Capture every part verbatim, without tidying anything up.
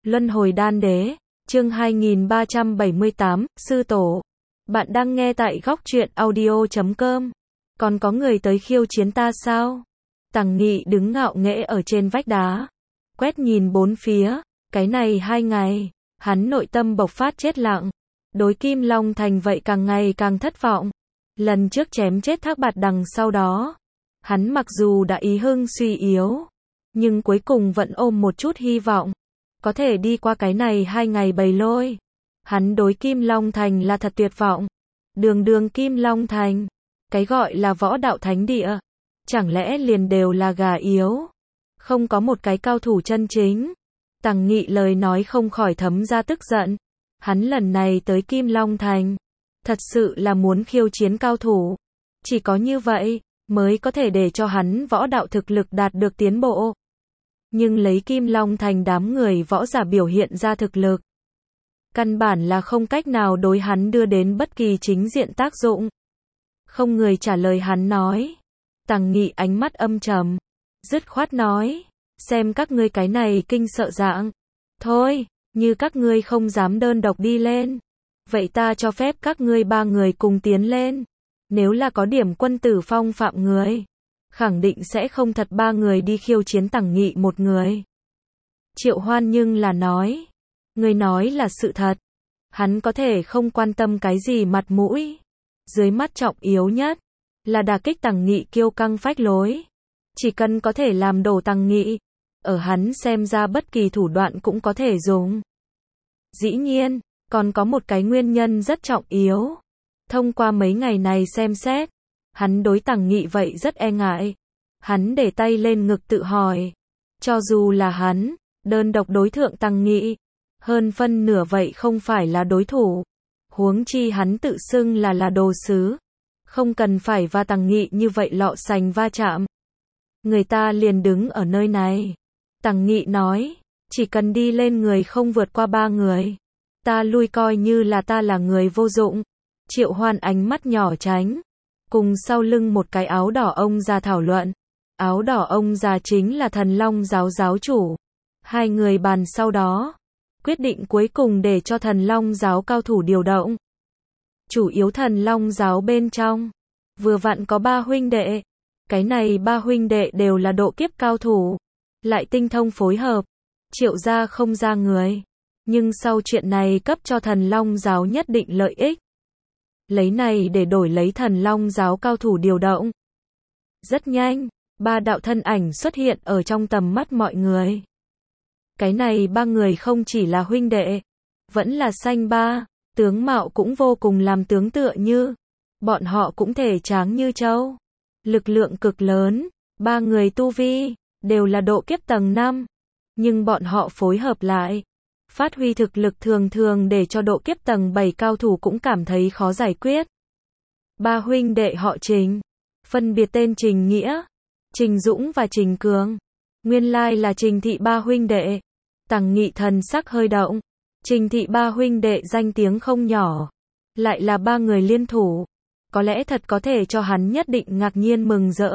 Luân hồi đan đế, chương hai nghìn ba trăm bảy mươi tám, sư tổ. Bạn đang nghe tại góc truyện audio chấm com. Còn có người tới khiêu chiến ta sao? Tằng Nghị đứng ngạo nghễ ở trên vách đá, quét nhìn bốn phía, cái này hai ngày, hắn nội tâm bộc phát chết lặng. Đối Kim Long Thành vậy càng ngày càng thất vọng. Lần trước chém chết Thác Bạt đằng sau đó, hắn mặc dù đã ý hưng suy yếu, nhưng cuối cùng vẫn ôm một chút hy vọng. Có thể đi qua cái này hai ngày bầy lôi. Hắn đối Kim Long Thành là thật tuyệt vọng. Đường đường Kim Long Thành, cái gọi là võ đạo thánh địa, chẳng lẽ liền đều là gà yếu, không có một cái cao thủ chân chính. Tằng Nghị lời nói không khỏi thấm ra tức giận. Hắn lần này tới Kim Long Thành, thật sự là muốn khiêu chiến cao thủ. Chỉ có như vậy, mới có thể để cho hắn võ đạo thực lực đạt được tiến bộ. Nhưng lấy Kim Long Thành đám người võ giả biểu hiện ra thực lực, căn bản là không cách nào đối hắn đưa đến bất kỳ chính diện tác dụng. Không người trả lời hắn nói. Tằng Nghị ánh mắt âm trầm, dứt khoát nói, xem các ngươi cái này kinh sợ dạng. Thôi, như các ngươi không dám đơn độc đi lên, vậy ta cho phép các ngươi ba người cùng tiến lên. Nếu là có điểm quân tử phong phạm người, khẳng định sẽ không thật ba người đi khiêu chiến Tằng Nghị một người. Triệu Hoan nhưng là nói, người nói là sự thật. Hắn có thể không quan tâm cái gì mặt mũi, dưới mắt trọng yếu nhất là đả kích Tằng Nghị kiêu căng phách lối. Chỉ cần có thể làm đổ Tằng Nghị, ở hắn xem ra bất kỳ thủ đoạn cũng có thể dùng. Dĩ nhiên, còn có một cái nguyên nhân rất trọng yếu. Thông qua mấy ngày này xem xét, hắn đối Tằng Nghị vậy rất e ngại. Hắn để tay lên ngực tự hỏi, cho dù là hắn, đơn độc đối thượng Tằng Nghị, hơn phân nửa vậy không phải là đối thủ. Huống chi hắn tự xưng là là đồ sứ, không cần phải và Tằng Nghị như vậy lọ sành va chạm. Người ta liền đứng ở nơi này. Tằng Nghị nói, chỉ cần đi lên người không vượt qua ba người, ta lui coi như là ta là người vô dụng. Triệu Hoan ánh mắt nhỏ tránh, cùng sau lưng một cái áo đỏ ông già thảo luận. Áo đỏ ông già chính là Thần Long giáo giáo chủ. Hai người bàn sau đó, quyết định cuối cùng để cho Thần Long giáo cao thủ điều động. Chủ yếu Thần Long giáo bên trong, vừa vặn có ba huynh đệ. Cái này ba huynh đệ đều là độ kiếp cao thủ, lại tinh thông phối hợp. Triệu gia không ra người, nhưng sau chuyện này cấp cho Thần Long giáo nhất định lợi ích. Lấy này để đổi lấy Thần Long giáo cao thủ điều động. Rất nhanh, ba đạo thân ảnh xuất hiện ở trong tầm mắt mọi người. Cái này ba người không chỉ là huynh đệ, vẫn là sanh ba, tướng mạo cũng vô cùng làm tướng tựa như. Bọn họ cũng thể tráng như trâu, lực lượng cực lớn, ba người tu vi, đều là độ kiếp tầng năm. Nhưng bọn họ phối hợp lại, phát huy thực lực thường thường để cho độ kiếp tầng bảy cao thủ cũng cảm thấy khó giải quyết. Ba huynh đệ họ Trình, phân biệt tên Trình Nghĩa, Trình Dũng và Trình Cường. Nguyên lai là Trình thị ba huynh đệ. Tằng Nghị thần sắc hơi động. Trình thị ba huynh đệ danh tiếng không nhỏ, lại là ba người liên thủ, có lẽ thật có thể cho hắn nhất định ngạc nhiên mừng rỡ.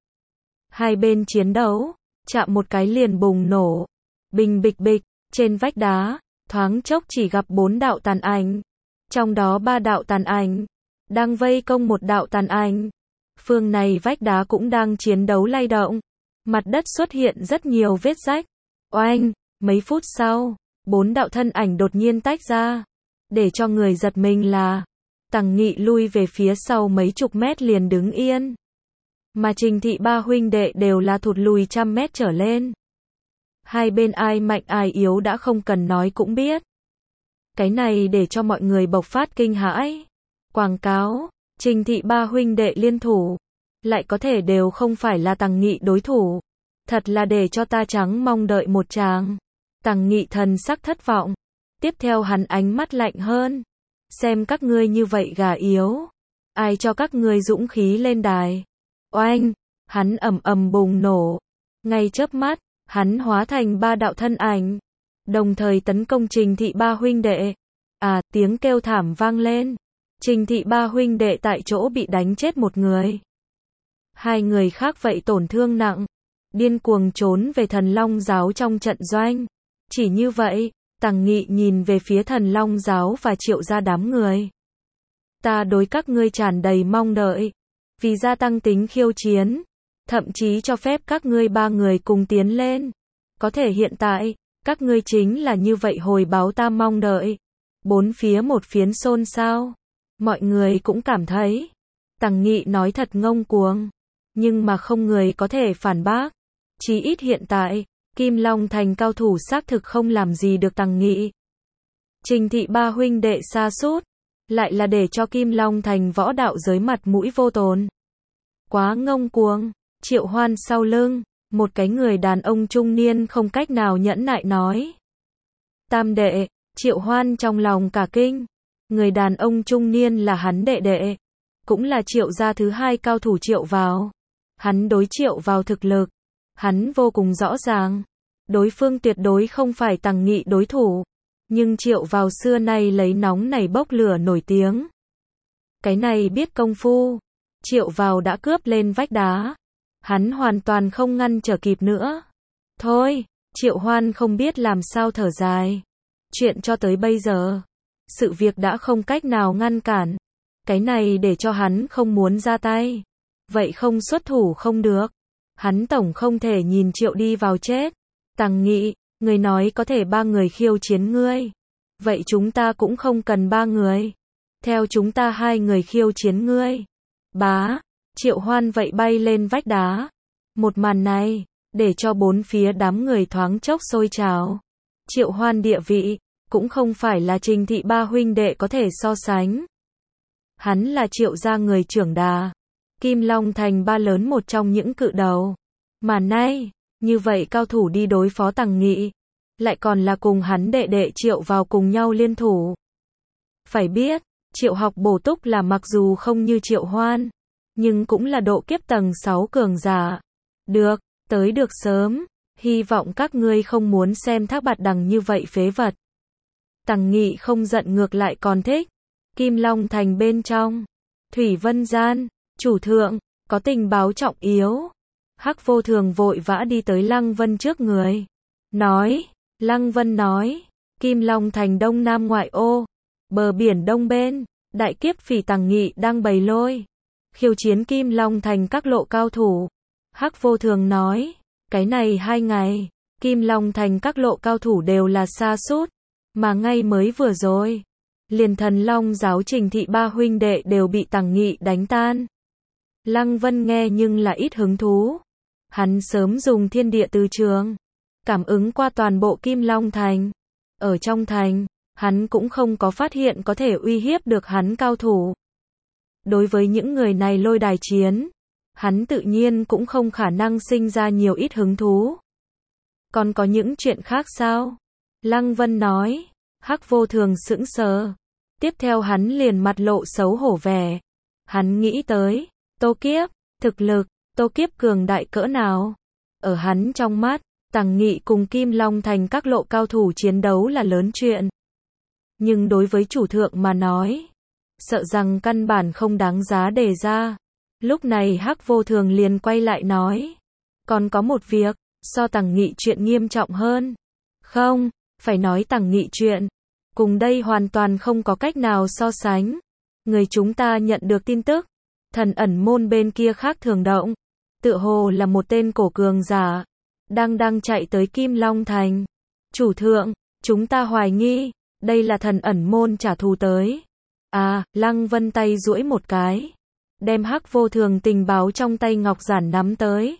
Hai bên chiến đấu, chạm một cái liền bùng nổ. Bình bịch bịch, trên vách đá, thoáng chốc chỉ gặp bốn đạo tàn ảnh. Trong đó ba đạo tàn ảnh đang vây công một đạo tàn ảnh. Phương này vách đá cũng đang chiến đấu lay động. Mặt đất xuất hiện rất nhiều vết rách. Oanh, mấy phút sau, bốn đạo thân ảnh đột nhiên tách ra. Để cho người giật mình là, Tằng Nghị lui về phía sau mấy chục mét liền đứng yên. Mà Trình thị ba huynh đệ đều là thụt lùi trăm mét trở lên. Hai bên ai mạnh ai yếu đã không cần nói cũng biết. Cái này để cho mọi người bộc phát kinh hãi. Quảng cáo, Trình thị ba huynh đệ liên thủ, lại có thể đều không phải là Tằng Nghị đối thủ. Thật là để cho ta trắng mong đợi một tràng. Tằng Nghị thần sắc thất vọng. Tiếp theo hắn ánh mắt lạnh hơn. Xem các ngươi như vậy gà yếu, ai cho các ngươi dũng khí lên đài. Oanh, hắn ầm ầm bùng nổ. Ngay chớp mắt, hắn hóa thành ba đạo thân ảnh, đồng thời tấn công Trình thị ba huynh đệ. À, tiếng kêu thảm vang lên. Trình thị ba huynh đệ tại chỗ bị đánh chết một người. Hai người khác vậy tổn thương nặng, điên cuồng trốn về Thần Long giáo trong trận doanh. Chỉ như vậy, Tằng Nghị nhìn về phía Thần Long giáo và Triệu gia đám người. Ta đối các ngươi tràn đầy mong đợi. Vì gia tăng tính khiêu chiến. Thậm chí cho phép các ngươi ba người cùng tiến lên. Có thể hiện tại, các ngươi chính là như vậy hồi báo ta mong đợi. Bốn phía một phiến xôn xao. Mọi người cũng cảm thấy. Tằng Nghị nói thật ngông cuồng. Nhưng mà không người có thể phản bác. Chí ít hiện tại, Kim Long Thành cao thủ xác thực không làm gì được Tằng Nghị. Trình thị ba huynh đệ sa sút lại là để cho Kim Long Thành võ đạo giới mặt mũi vô tồn. Quá ngông cuồng. Triệu Hoan sau lưng, một cái người đàn ông trung niên không cách nào nhẫn nại nói. Tam đệ, Triệu Hoan trong lòng cả kinh. Người đàn ông trung niên là hắn đệ đệ. Cũng là Triệu gia thứ hai cao thủ Triệu Vào. Hắn đối Triệu Vào thực lực. Hắn vô cùng rõ ràng. Đối phương tuyệt đối không phải Tằng Nghị đối thủ. Nhưng Triệu Vào xưa nay lấy nóng nảy bốc lửa nổi tiếng. Cái này biết công phu. Triệu Vào đã cướp lên vách đá. Hắn hoàn toàn không ngăn trở kịp nữa. Thôi, Triệu Hoan không biết làm sao thở dài. Chuyện cho tới bây giờ, sự việc đã không cách nào ngăn cản. Cái này để cho hắn không muốn ra tay. Vậy không xuất thủ không được. Hắn tổng không thể nhìn Triệu đi vào chết. Tằng Nghị, người nói có thể ba người khiêu chiến ngươi. Vậy chúng ta cũng không cần ba người. Theo chúng ta hai người khiêu chiến ngươi. Bá, Triệu Hoan vậy bay lên vách đá. Một màn này, để cho bốn phía đám người thoáng chốc sôi trào. Triệu Hoan địa vị, cũng không phải là Trình thị ba huynh đệ có thể so sánh. Hắn là Triệu gia người trưởng đà. Kim Long Thành ba lớn một trong những cự đầu. Mà nay, như vậy cao thủ đi đối phó Tằng Nghị. Lại còn là cùng hắn đệ đệ Triệu Vào cùng nhau liên thủ. Phải biết, Triệu học bổ túc là mặc dù không như Triệu Hoan. Nhưng cũng là độ kiếp tầng sáu cường giả. Được, tới được sớm. Hy vọng các ngươi không muốn xem Thác Bạt Đằng như vậy phế vật. Tằng Nghị không giận ngược lại còn thích. Kim Long Thành bên trong. Thủy Vân Gian, chủ thượng, có tình báo trọng yếu. Hắc Vô Thường vội vã đi tới Lăng Vân trước người. Nói, Lăng Vân nói, Kim Long Thành đông nam ngoại ô, bờ biển đông bên, đại kiếp phỉ Tằng Nghị đang bày lôi. Khiêu chiến Kim Long Thành các lộ cao thủ. Hắc Vô Thường nói, cái này hai ngày, Kim Long Thành các lộ cao thủ đều là sa sút. Mà ngay mới vừa rồi, liền Thần Long giáo Trình thị ba huynh đệ đều bị Tằng Nghị đánh tan. Lăng Vân nghe nhưng là ít hứng thú. Hắn sớm dùng thiên địa từ trường, cảm ứng qua toàn bộ Kim Long Thành. Ở trong thành, hắn cũng không có phát hiện có thể uy hiếp được hắn cao thủ. Đối với những người này lôi đài chiến, hắn tự nhiên cũng không khả năng sinh ra nhiều ít hứng thú. Còn có những chuyện khác sao? Lăng Vân nói. Hắc Vô Thường sững sờ. Tiếp theo hắn liền mặt lộ xấu hổ vẻ. Hắn nghĩ tới, Tô Kiếp, thực lực, Tô Kiếp cường đại cỡ nào? Ở hắn trong mắt, Tằng Nghị cùng Kim Long Thành các lộ cao thủ chiến đấu là lớn chuyện. Nhưng đối với chủ thượng mà nói, sợ rằng căn bản không đáng giá đề ra. Lúc này Hắc Vô Thường liền quay lại nói. Còn có một việc, so Tằng Nghị chuyện nghiêm trọng hơn. Không, phải nói Tằng Nghị chuyện. Cùng đây hoàn toàn không có cách nào so sánh. Người chúng ta nhận được tin tức. Thần ẩn môn bên kia khác thường động. Tựa hồ là một tên cổ cường giả. Đang đang chạy tới Kim Long Thành. Chủ thượng, chúng ta hoài nghi. Đây là thần ẩn môn trả thù tới. À, Lăng Vân tay duỗi một cái. Đem Hắc Vô Thường tình báo trong tay ngọc giản nắm tới.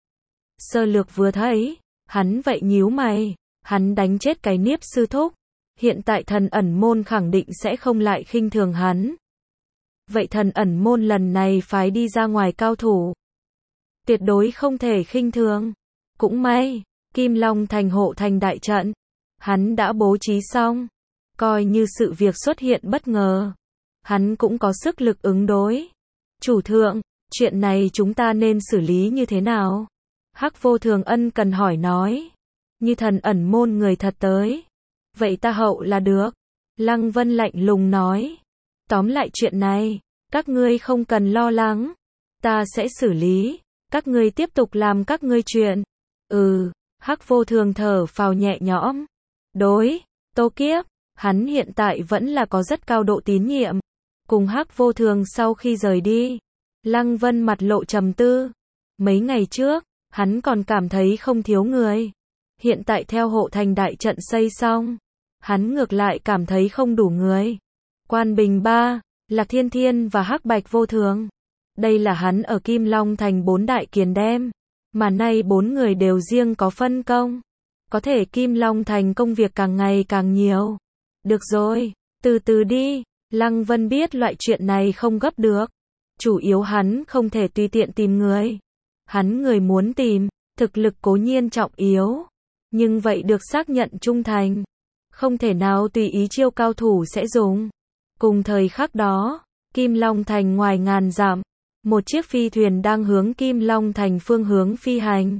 Sơ lược vừa thấy. Hắn vậy nhíu mày. Hắn đánh chết cái Niếp sư thúc. Hiện tại thần ẩn môn khẳng định sẽ không lại khinh thường hắn. Vậy thần ẩn môn lần này phái đi ra ngoài cao thủ. Tuyệt đối không thể khinh thường. Cũng may, Kim Long Thành hộ thành đại trận. Hắn đã bố trí xong. Coi như sự việc xuất hiện bất ngờ. Hắn cũng có sức lực ứng đối. Chủ thượng, chuyện này chúng ta nên xử lý như thế nào? Hắc Vô Thường ân cần hỏi nói. Như thần ẩn môn người thật tới. Vậy ta hậu là được. Lăng Vân lạnh lùng nói. Tóm lại chuyện này, các ngươi không cần lo lắng. Ta sẽ xử lý. Các ngươi tiếp tục làm các ngươi chuyện. Ừ, Hắc Vô Thường thở phào nhẹ nhõm. Đối, Tô Kiếp, hắn hiện tại vẫn là có rất cao độ tín nhiệm. Cùng Hắc Vô Thường sau khi rời đi, Lăng Vân mặt lộ trầm tư. Mấy ngày trước, hắn còn cảm thấy không thiếu người. Hiện tại theo hộ thành đại trận xây xong, hắn ngược lại cảm thấy không đủ người. Quan Bình Ba, Lạc Thiên Thiên và Hắc Bạch Vô Thường. Đây là hắn ở Kim Long Thành bốn đại kiền đem. Mà nay bốn người đều riêng có phân công. Có thể Kim Long Thành công việc càng ngày càng nhiều. Được rồi, từ từ đi. Lăng Vân biết loại chuyện này không gấp được. Chủ yếu hắn không thể tùy tiện tìm người. Hắn người muốn tìm, thực lực cố nhiên trọng yếu. Nhưng vậy được xác nhận trung thành. Không thể nào tùy ý chiêu cao thủ sẽ dùng. Cùng thời khắc đó, Kim Long Thành ngoài ngàn dặm, một chiếc phi thuyền đang hướng Kim Long Thành phương hướng phi hành.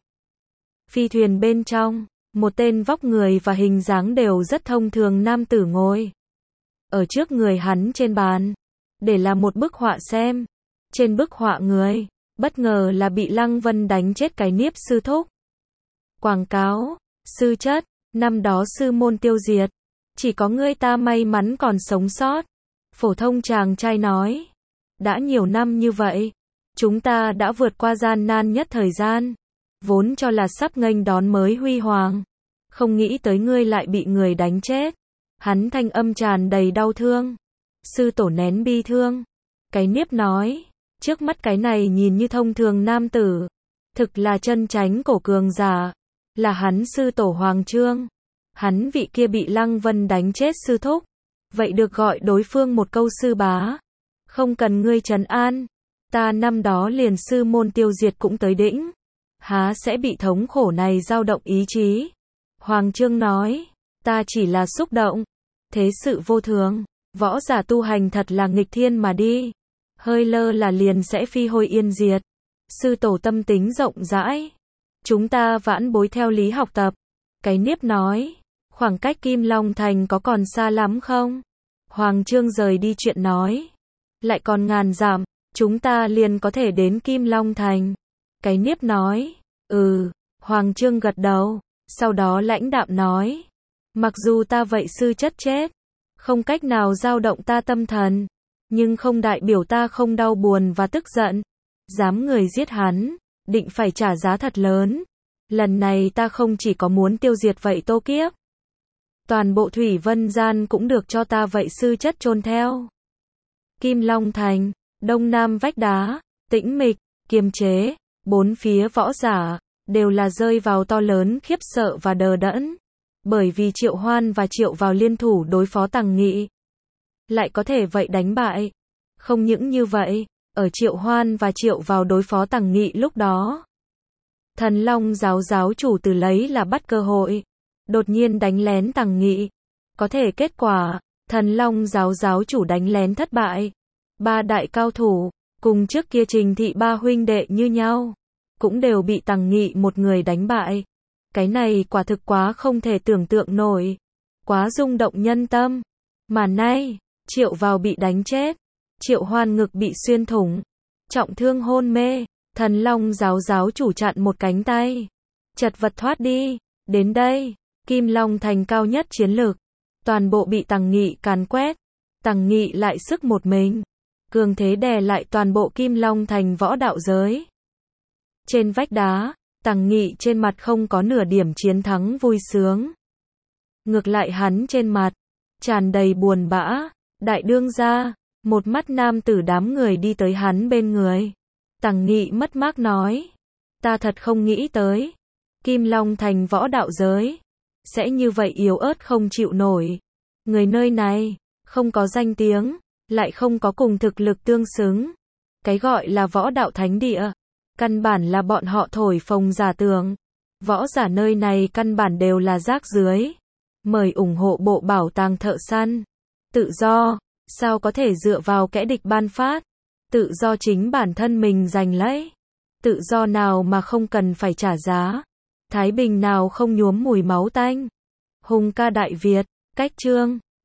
Phi thuyền bên trong, một tên vóc người và hình dáng đều rất thông thường nam tử ngồi. Ở trước người hắn trên bàn, để là một bức họa xem. Trên bức họa người, bất ngờ là bị Lăng Vân đánh chết cái Niếp sư thúc. Quảng cáo, sư chất, năm đó sư môn tiêu diệt, chỉ có ngươi ta may mắn còn sống sót. Phổ thông chàng trai nói, đã nhiều năm như vậy, chúng ta đã vượt qua gian nan nhất thời gian, vốn cho là sắp nghênh đón mới huy hoàng, không nghĩ tới ngươi lại bị người đánh chết. Hắn thanh âm tràn đầy đau thương. Sư tổ nén bi thương. Cái Niếp nói, trước mắt cái này nhìn như thông thường nam tử, thực là chân chánh cổ cường giả, là hắn sư tổ Hoàng Trương. Hắn vị kia bị Lăng Vân đánh chết sư thúc, vậy được gọi đối phương một câu sư bá. Không cần ngươi trấn an, ta năm đó liền sư môn tiêu diệt cũng tới đỉnh, há sẽ bị thống khổ này dao động ý chí. Hoàng Trương nói, ta chỉ là xúc động, thế sự vô thường, võ giả tu hành thật là nghịch thiên mà đi, hơi lơ là liền sẽ phi hôi yên diệt. Sư tổ tâm tính rộng rãi, chúng ta vãn bối theo lý học tập. Cái Niếp nói, khoảng cách Kim Long Thành có còn xa lắm không? Hoàng Trương rời đi chuyện nói, lại còn ngàn dặm, chúng ta liền có thể đến Kim Long Thành. Cái Niếp nói, ừ. Hoàng Trương gật đầu, sau đó lãnh đạm nói, mặc dù ta vậy sư chất chết, không cách nào dao động ta tâm thần, nhưng không đại biểu ta không đau buồn và tức giận. Dám người giết hắn, định phải trả giá thật lớn. Lần này ta không chỉ có muốn tiêu diệt vậy Tô Kiếp, toàn bộ thủy vân gian cũng được cho ta vậy sư chất chôn theo. Kim Long Thành, đông nam vách đá, tĩnh mịch, kiềm chế, bốn phía võ giả, đều là rơi vào to lớn khiếp sợ và đờ đẫn. Bởi vì Triệu Hoan và Triệu Vào liên thủ đối phó Tằng Nghị, lại có thể vậy đánh bại. Không những như vậy, ở Triệu Hoan và Triệu Vào đối phó Tằng Nghị lúc đó, Thần Long giáo giáo chủ từ lấy là bắt cơ hội, đột nhiên đánh lén Tằng Nghị. Có thể kết quả, Thần Long giáo giáo chủ đánh lén thất bại. Ba đại cao thủ, cùng trước kia Trình Thị ba huynh đệ như nhau, cũng đều bị Tằng Nghị một người đánh bại. Cái này quả thực quá không thể tưởng tượng nổi, quá rung động nhân tâm. Mà nay, Triệu Vào bị đánh chết, Triệu Hoan ngực bị xuyên thủng, trọng thương hôn mê, Thần Long giáo giáo chủ chặn một cánh tay, chật vật thoát đi. Đến đây, Kim Long Thành cao nhất chiến lược, toàn bộ bị Tằng Nghị càn quét. Tằng Nghị lại sức một mình, cường thế đè lại toàn bộ Kim Long Thành võ đạo giới. Trên vách đá, Tằng Nghị trên mặt không có nửa điểm chiến thắng vui sướng. Ngược lại hắn trên mặt, tràn đầy buồn bã. Đại đương gia, một mắt nam tử đám người đi tới hắn bên người. Tằng Nghị mất mát nói, ta thật không nghĩ tới, Kim Long Thành võ đạo giới, sẽ như vậy yếu ớt không chịu nổi. Người nơi này, không có danh tiếng, lại không có cùng thực lực tương xứng. Cái gọi là võ đạo thánh địa, căn bản là bọn họ thổi phồng giả tưởng. Võ giả nơi này căn bản đều là rác rưới. Mời ủng hộ bộ bảo tàng thợ săn. Tự do, sao có thể dựa vào kẻ địch ban phát. Tự do chính bản thân mình giành lấy. Tự do nào mà không cần phải trả giá. Thái bình nào không nhuốm mùi máu tanh. Hùng ca Đại Việt, cách chương.